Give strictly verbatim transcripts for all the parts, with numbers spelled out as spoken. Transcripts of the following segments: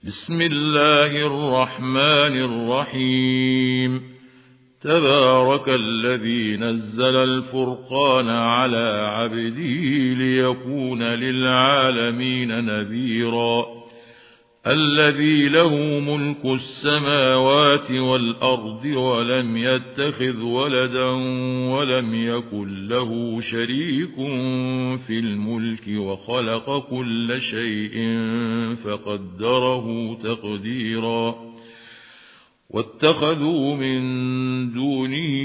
بسم الله الرحمن الرحيم. تبارك الذي نزل الفرقان على عبده ليكون للعالمين نذيرا. الذي له ملك السماوات والأرض ولم يتخذ ولدا ولم يكن له شريك في الملك وخلق كل شيء فقدره تقديرا. واتخذوا من دونه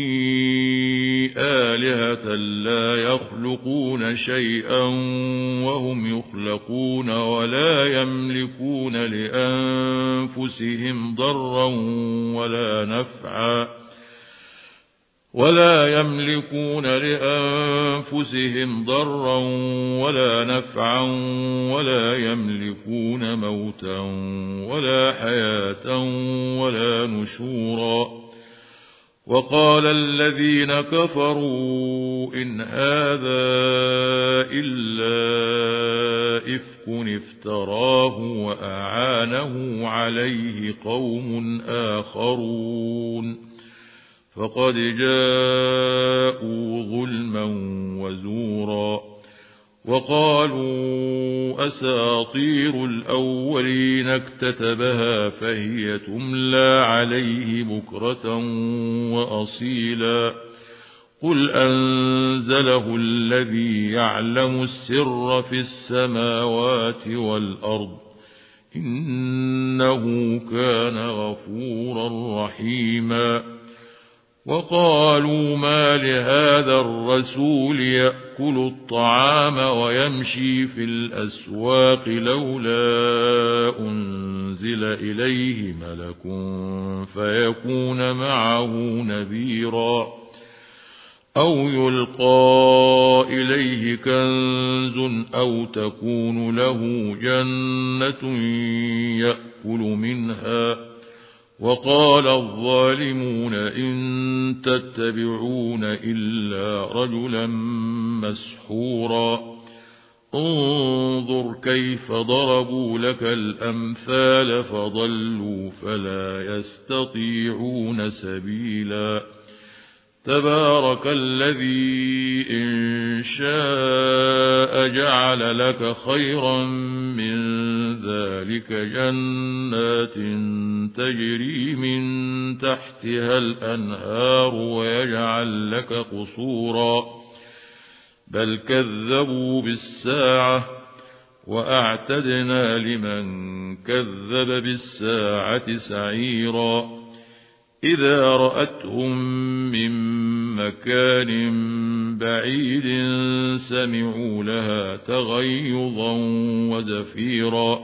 آلهة لا يخلقون شيئا وهم يخلقون ولا يملكون لأنفسهم ضرا ولا نفعا ولا يملكون لأنفسهم ضرا ولا نفعا ولا يملكون موتا ولا حياة ولا نشورا. وقال الذين كفروا إن هذا إلا إفك افتراه وأعانه عليه قوم آخرون فقد جاءوا ظلما وزورا. وقالوا أساطير الأولين اكتتبها فهي تملى عليه بكرة وأصيلا. قل أنزله الذي يعلم السر في السماوات والأرض إنه كان غفورا رحيما. وقالوا ما لهذا الرسول يأكل الطعام ويمشي في الأسواق لولا أنزل إليه ملك فيكون معه نذيرا أو يلقى إليه كنز أو تكون له جنة يأكل منها. وقال الظالمون إن تتبعون إلا رجلا مسحورا. انظر كيف ضربوا لك الأمثال فضلوا فلا يستطيعون سبيلا. تبارك الذي إن شاء جعل لك خيرا من ذلك جنات تجري من تحتها الأنهار ويجعل لك قصورا بل كذبوا بالساعة وأعتدنا لمن كذب بالساعة سعيرا. إذا رأتهم من مكان بعيد سمعوا لها تغيظا وزفيرا.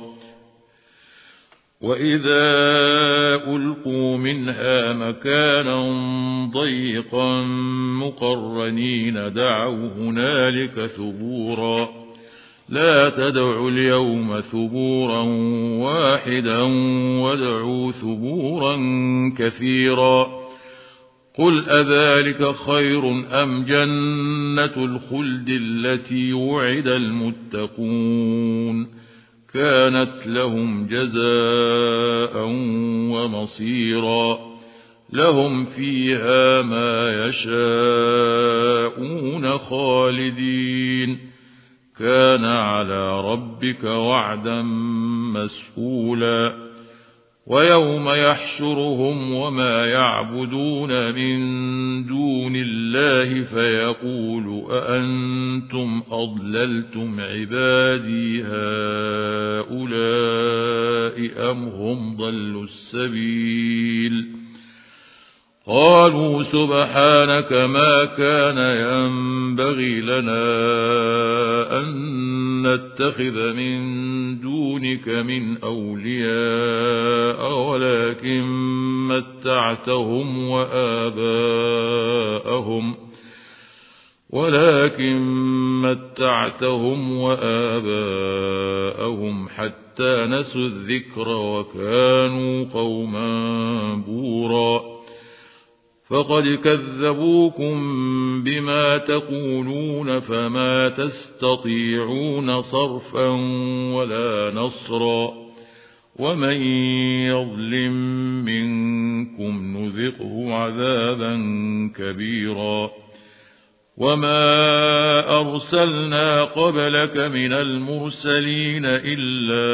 وإذا ألقوا منها مكانا ضيقا مقرنين دعوا هنالك ثبورا. لا تدعوا اليوم ثبورا واحدا وادعوا ثبورا كثيرا. قل أذلك خير أم جنة الخلد التي وعد المتقون كانت لهم جزاء ومصيرا. لهم فيها ما يشاءون خالدين كان على ربك وعدا مسئولا. ويوم يحشرهم وما يعبدون من دون الله فيقول أأنتم أضللتم عبادي هؤلاء أم هم ضلوا السبيل. قالوا سبحانك ما كان ينبغي لنا أن نتخذ من دونك من أولياء ولكن متعتهم وآباءهم ولكن متعتهم وآباءهم حتى نسوا الذكر وكانوا قوما بورا. فقد كذبوكم بما تقولون فما تستطيعون صرفا ولا نصرا ومن يظلم منكم نذقه عذابا كبيرا وما أرسلنا قبلك من المرسلين إلا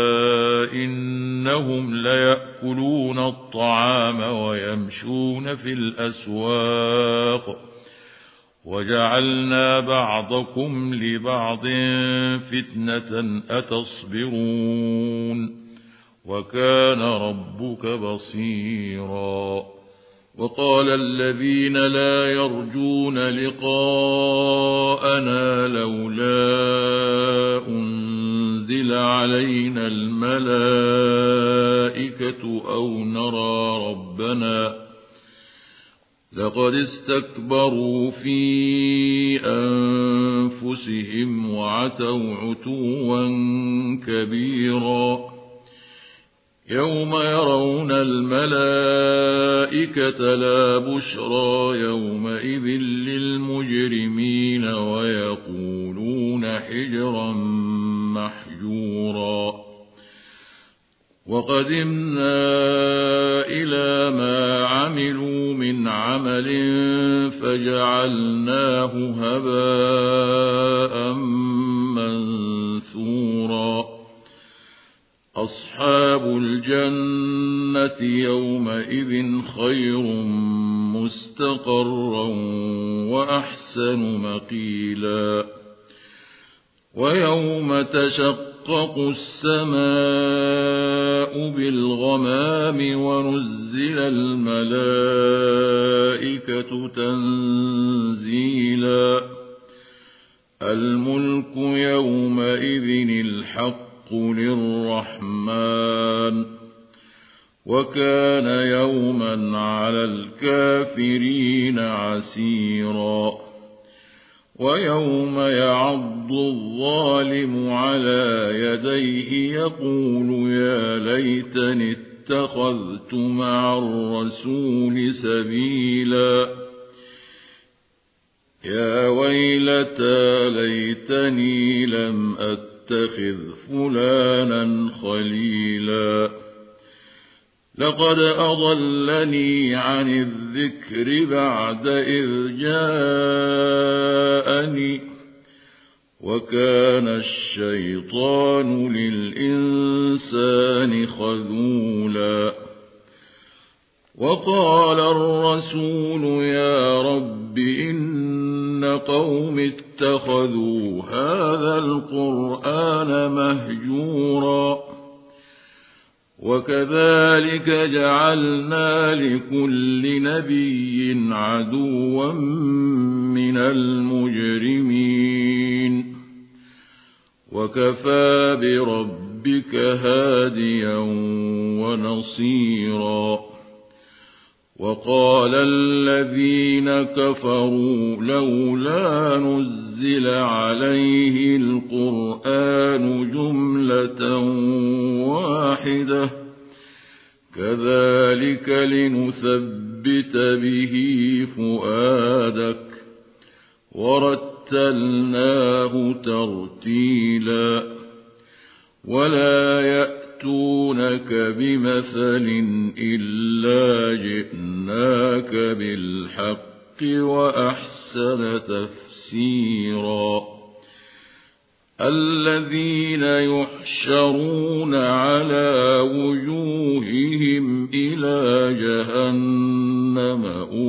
إنهم ليأكلون الطعام ويمشون في الأسواق وجعلنا بعضكم لبعض فتنة أتصبرون وكان ربك بصيرا وقال الذين لا يرجون لقاءنا لولا أنزل علينا الملائكة أو نرى ربنا لقد استكبروا في أنفسهم وعتوا عتوا كبيرا يوم يرون الملائكة لا بشرى يومئذ للمجرمين ويقولون حجرا محجورا وقدمنا إلى ما عملوا من عمل فجعلناه هباء منثورا أصحاب الجنة يومئذ خير مستقرا وأحسن مقيلا ويوم تشقق السماء بالغمام ونزل الملائكة تنزيلا الملك يومئذ الحق للرحمن وكان يوما على الكافرين عسيرا ويوم يعض الظالم على يديه يقول يا ليتني اتخذت مع الرسول سبيلا يا ويلتى ليتني لم أتخذ اتخذ فلانا خليلا لقد أضلني عن الذكر بعد إذ جاءني وكان الشيطان للإنسان خذولا وقال الرسول يا رب إن قوم اتخذوا هذا القرآن مهجورا وكذلك جعلنا لكل نبي عدوا من المجرمين وكفى بربك هاديا ونصيرا وقال الذين كفروا لولا نزل عليه القرآن جملة واحدة كذلك لنثبت به فؤادك ورتلناه ترتيلا ولا يأتونك بمثل إلا جئناك بالحق وأحسن تفسيرا الذين يحشرون على وجوههم إلى جهنم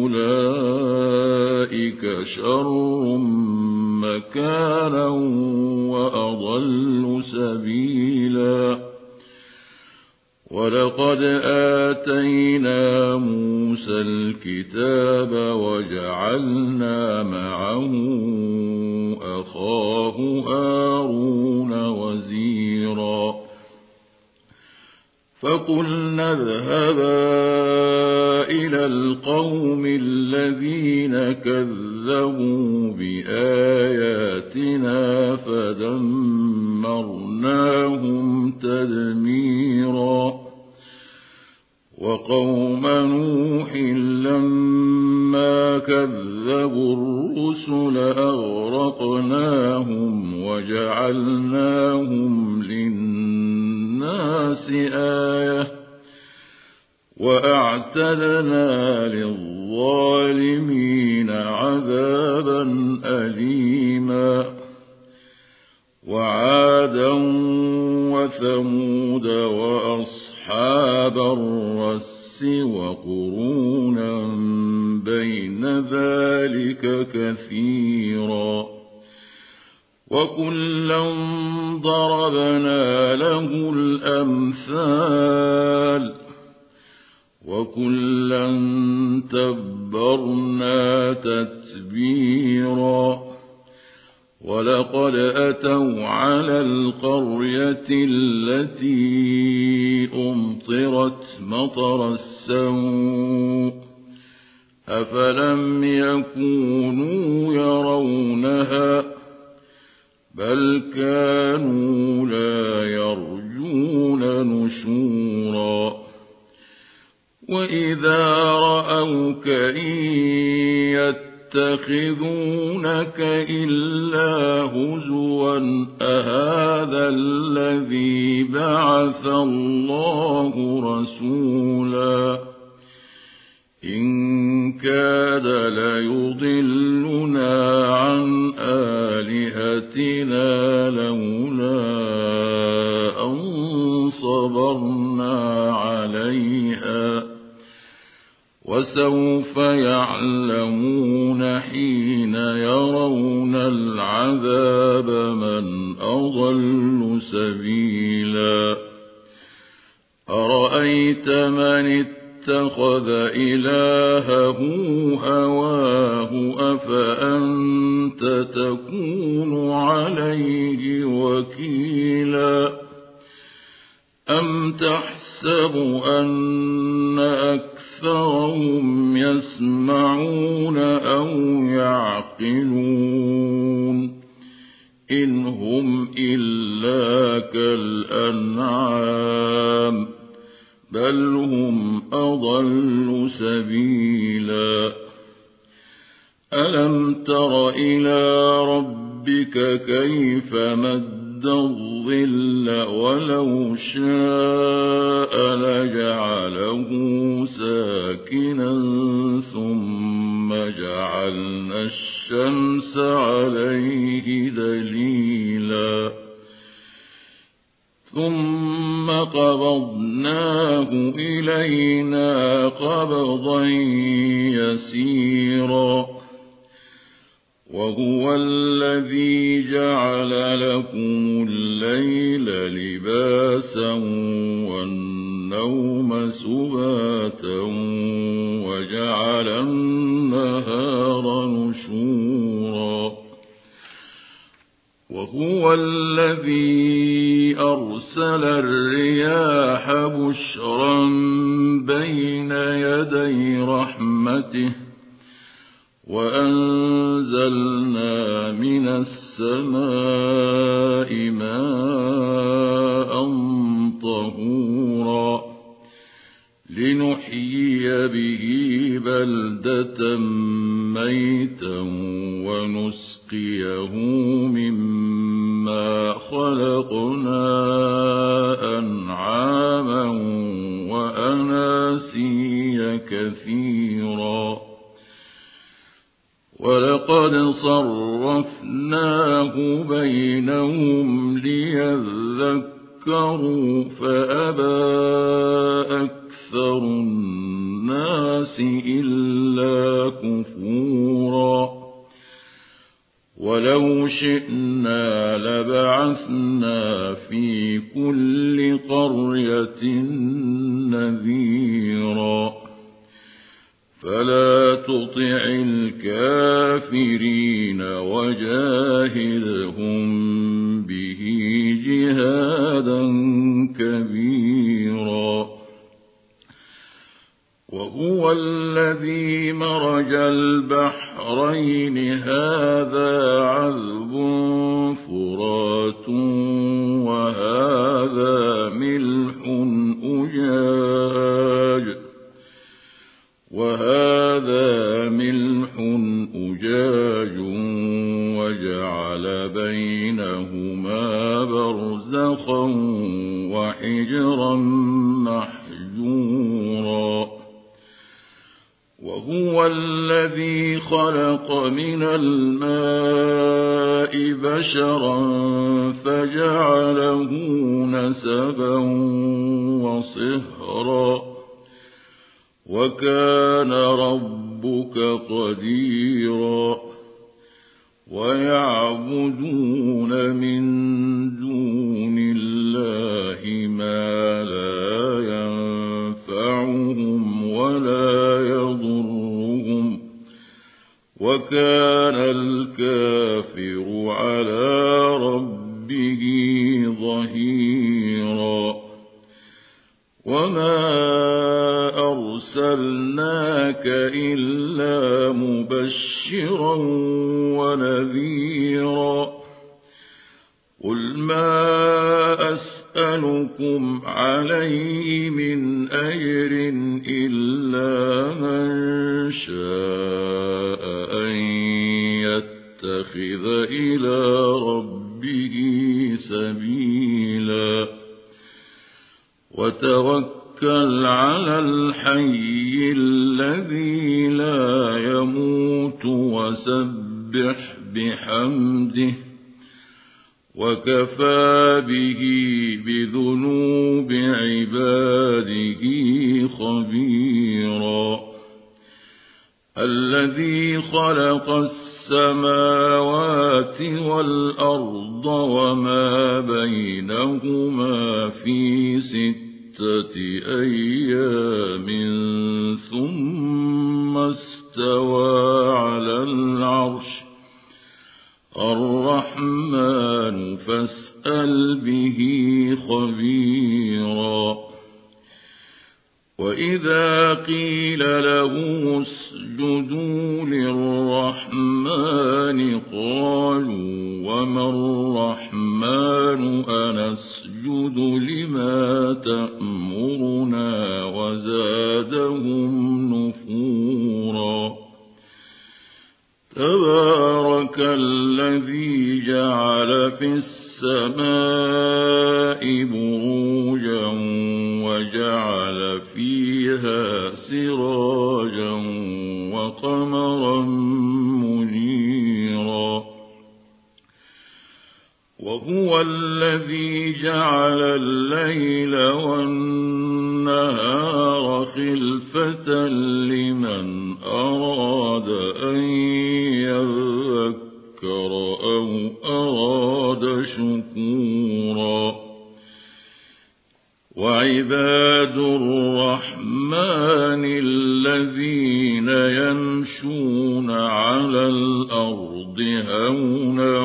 أولئك شر مكانا وأضل سبيلا ولقد آتينا موسى الكتاب وجعلنا معه أخاه هارون وزيرا فقلنا اذهبا إلى القوم الذين كذبوا بآياتنا فدمرناهم تدميرا وقوم نوح لما كذبوا الرسل أغرقناهم وجعلناهم للناس للناس آية وأعتدنا للظالمين عذابا أليما وعادا وثمود وأصحاب الرس وقرونا بين ذلك كثيرا وكلا ضربنا له الأمثال وكلا تبرنا تتبيرا ولقد أتوا على القرية التي أمطرت مطر السوء أفلم يكونوا يرونها بل كانوا لا يرجون نشورا وإذا رأوك إن يتخذونك إلا هزوا أهذا الذي بعث الله رسولا إن كاد ليضلنا عن آلهتنا لولا أن صبرنا عليها وسوف يعلمون حين يرون العذاب من أضل سبيلا أرأيت من اتخذ إلهه هواه أفأنت تكون عليه وكيلا أم تحسب أن أكثرهم يسمعون أو يعقلون إن هم إلا كالأنعام بل هم أضل سبيلا ألم تر إلى ربك كيف مد الظل ولو شاء لجعله ساكنا ثم جعلنا الشمس عليه دليلا ثم قبضناه إلينا قبضا يسيرا وهو الذي جعل لكم الليل لباسا والنوم سباتا وجعل النهار نشورا وهو الذي أرسل الرياح بشرا بين يدي رحمته وأنزلنا من السماء ماء طهورا لنحيي به بلدة ميتا ونسقيه مما خلقنا أنعاما وأناسيا كثيرا ولقد صرفناه بينهم ليذكروا فأبى أكثر الناس إلا كفورا ولو شئنا لبعثنا في كل قرية نذيرا فلا تطع الكافرين وجاهدهم به جهادا كبيرا وهو الذي مرج البحرين هذا عذب فرات وهذا ملح أجاج وهذا ملح أجاج وجعل بينهما برزخا وحجرا محجورا وهو الذي خلق من الماء بشرا فجعله نسبا وصهرا وكان ربك قديرا ويعبدون من دون الله ما لا ينفعهم ولا يضرهم وكان الكافر على ربه ظهيرا وما أرسلناك إلا مبشرا ونذيرا قل ما أسألكم عليه من أجر إلا من شاء أن يتخذ إلى ربه سبيلا وتوكل على الحي الذي لا يموت وسبح بحمده وكفى به بذنوب عباده خبيرا الذي خلق السماوات والأرض وما بينهما في ستة أيام ثم استوى على العرش الرحمن فاسأل به خبيرا وإذا قيل له اسجدوا للرحمن قالوا وما الرحمن أنسجد لما تأمرنا وزادهم نفورا تبارك الذي جعل في السماء بروجا وجعل فيها سراجا وقمرا منيرا وهو الذي جعل الليل والنهار خلفة لمن أراد أن يذكر أو أراد شكورا وعباد الرحمن الذين يمشون على الأرض هونا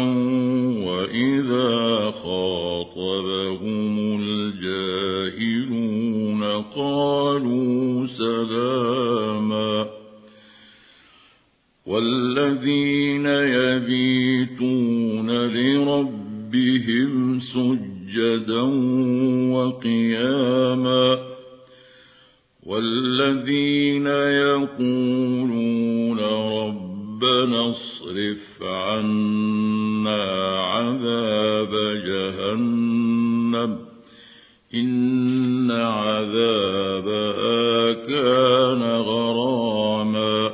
وإذا خاطبهم الجاهلون قالوا سلاما والذين يبيتون لربهم سجدا وقياما والذين يقولون ربنا اصرف عنا عذاب جهنم إن عذابها كان غراما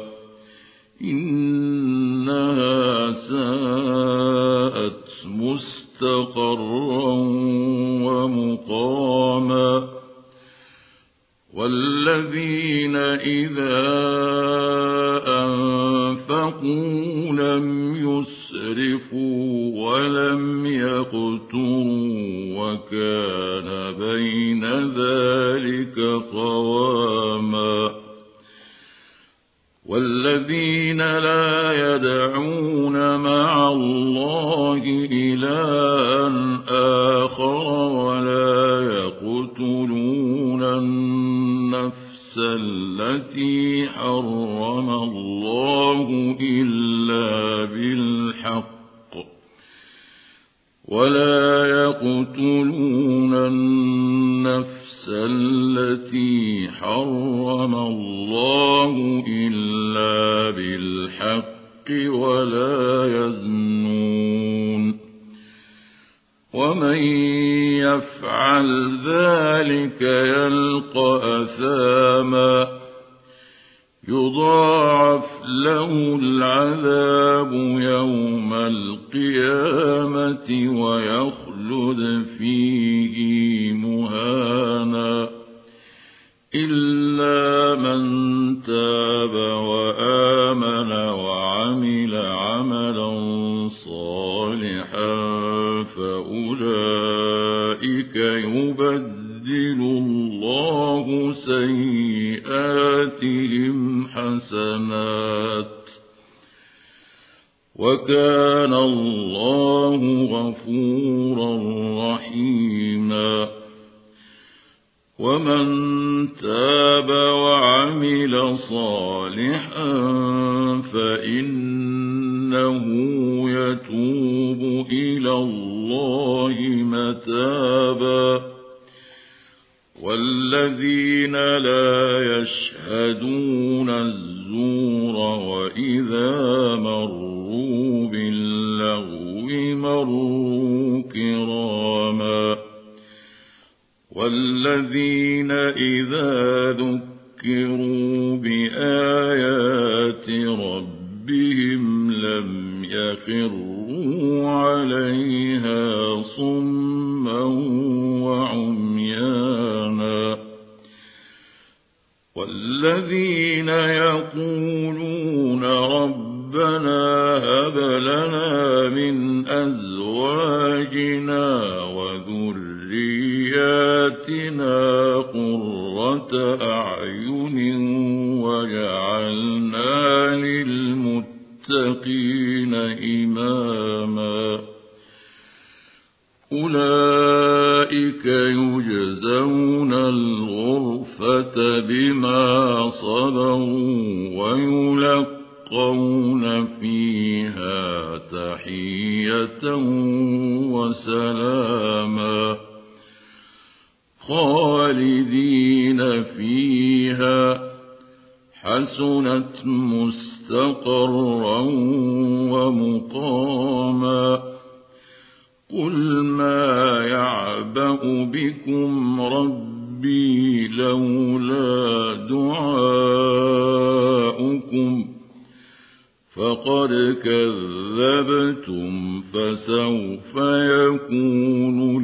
إنها ساءت مستقرا ومقاما والذين إذا أنفقوا لم يسرفوا ولم يقتروا وكان بين ذلك قواما والذين لا يدعون مع الله إلها آخر ولا يقتلون النفس التي حرم الله إلا بالحق ولا يقتلون النفس التي حرم الله إلا بالحق ولا يزنون ومن يفعل ذلك يلقى أثاما يضاعف له العذاب يوم القيامة ويخلد فيه مهانا إلا من تاب وآمن وعمل عملا صالحا فأولئك يبدل الله سيئاتهم حسنات وكان الله غفورا رحيما ومن تاب وعمل صالحا فإنه يتوب إلى الله متابا والذين لا يشهدون الزور وإذا مروا باللغو مروا كراما والذين إذا ذكروا بآيات ربهم لم يخروا عليها صما وعميانا والذين يقولون ربنا هب لنا من أزواجنا وذرياتنا قرة أعين وجعلنا للمتقين إماما أولئك يجزون الغرفة بما صبروا ويلقون فيها تحية وسلاما خالدين فيها حسنت مستقرا ومقاما قل ما يعبأ بكم ربي لولا دعاؤكم فقد كذبتم فسوف يكون